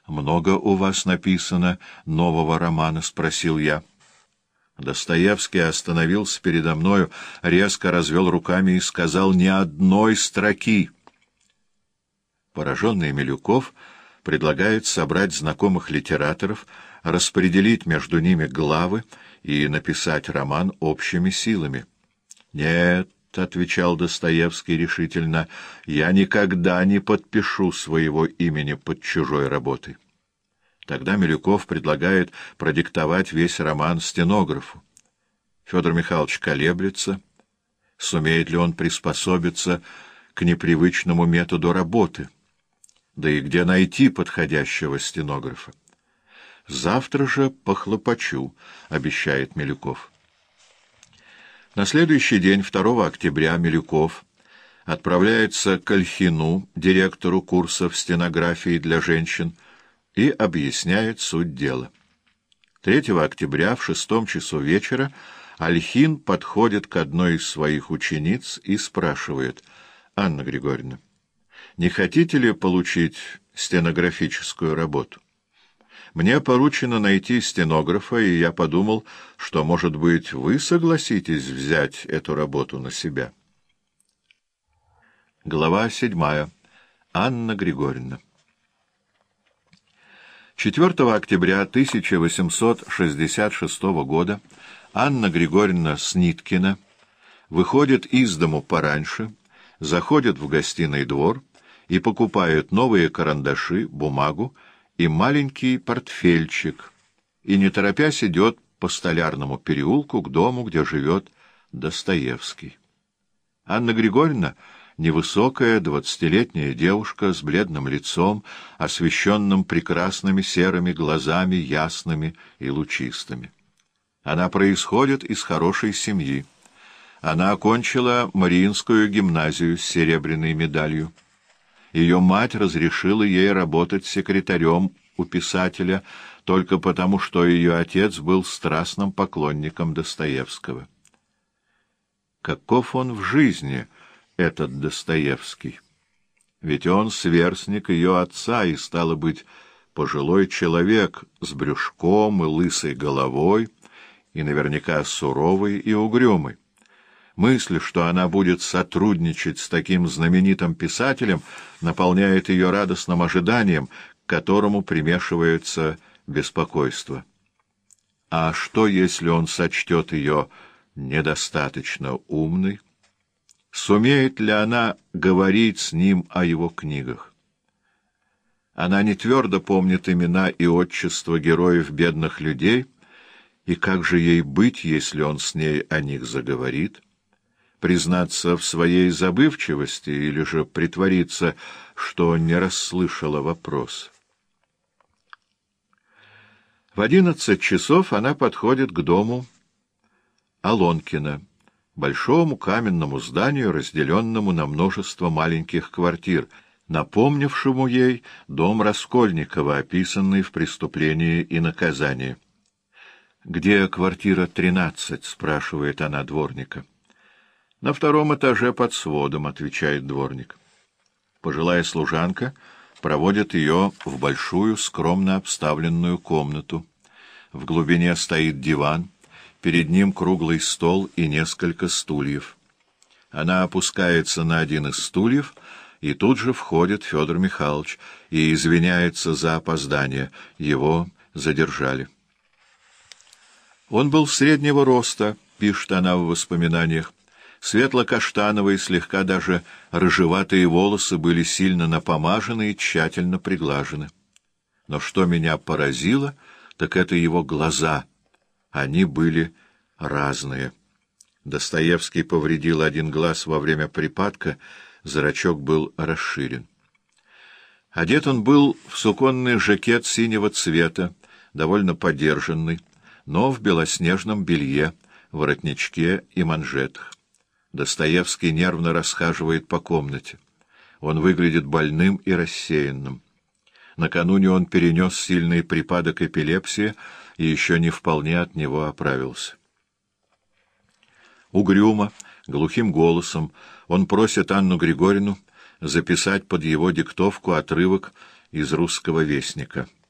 «Много у вас написано нового романа?» — спросил я. Достоевский остановился передо мною, резко развел руками и сказал: «Ни одной строки». Пораженный Милюков предлагает собрать знакомых литераторов, распределить между ними главы и написать роман общими силами. «Нет», — отвечал Достоевский решительно, — «я никогда не подпишу своего имени под чужой работой». Тогда Милюков предлагает продиктовать весь роман стенографу. Федор Михайлович колеблется, сумеет ли он приспособиться к непривычному методу работы, да и где найти подходящего стенографа. «Завтра же похлопочу», — обещает Милюков. На следующий день, 2 октября, Милюков отправляется к Ольхину, директору курсов стенографии для женщин, и объясняет суть дела. 3 октября в 6 часу вечера Ольхин подходит к одной из своих учениц и спрашивает: «Анна Григорьевна, не хотите ли получить стенографическую работу? Мне поручено найти стенографа, и я подумал, что, может быть, вы согласитесь взять эту работу на себя». Глава 7. Анна Григорьевна. 4 октября 1866 года Анна Григорьевна Сниткина выходит из дому пораньше, заходит в гостиный двор и покупает новые карандаши, бумагу и маленький портфельчик, и, не торопясь, идет по Столярному переулку к дому, где живет Достоевский. Анна Григорьевна — невысокая 20-летняя девушка с бледным лицом, освещенным прекрасными серыми глазами, ясными и лучистыми. Она происходит из хорошей семьи. Она окончила Мариинскую гимназию с серебряной медалью. Ее мать разрешила ей работать секретарем у писателя только потому, что ее отец был страстным поклонником Достоевского. Каков он в жизни, этот Достоевский? Ведь он сверстник ее отца и, стало быть, пожилой человек с брюшком и лысой головой, и наверняка суровый и угрюмый. Мысль, что она будет сотрудничать с таким знаменитым писателем, наполняет ее радостным ожиданием, к которому примешивается беспокойство. А что, если он сочтет ее недостаточно умной? Сумеет ли она говорить с ним о его книгах? Она не твердо помнит имена и отчества героев «Бедных людей», и как же ей быть, если он с ней о них заговорит? Признаться в своей забывчивости или же притвориться, что не расслышала вопрос? В 11 часов она подходит к дому Алонкина, большому каменному зданию, разделенному на множество маленьких квартир, напомнившему ей дом Раскольникова, описанный в «Преступлении и наказании». «Где квартира 13?» — спрашивает она дворника. «На 2-м этаже под сводом», — отвечает дворник. Пожилая служанка проводит ее в большую, скромно обставленную комнату. В глубине стоит диван, перед ним круглый стол и несколько стульев. Она опускается на один из стульев, и тут же входит Федор Михайлович и извиняется за опоздание. Его задержали. Он был среднего роста, пишет она в воспоминаниях. Светло-каштановые, слегка даже рыжеватые волосы были сильно напомажены и тщательно приглажены. Но что меня поразило, так это его глаза. Они были разные. Достоевский повредил один глаз во время припадка, зрачок был расширен. Одет он был в суконный жакет синего цвета, довольно подержанный, но в белоснежном белье, воротничке и манжетах. Достоевский нервно расхаживает по комнате. Он выглядит больным и рассеянным. Накануне он перенес сильный припадок эпилепсии и еще не вполне от него оправился. Угрюмо, глухим голосом он просит Анну Григорьевну записать под его диктовку отрывок из «Русского вестника».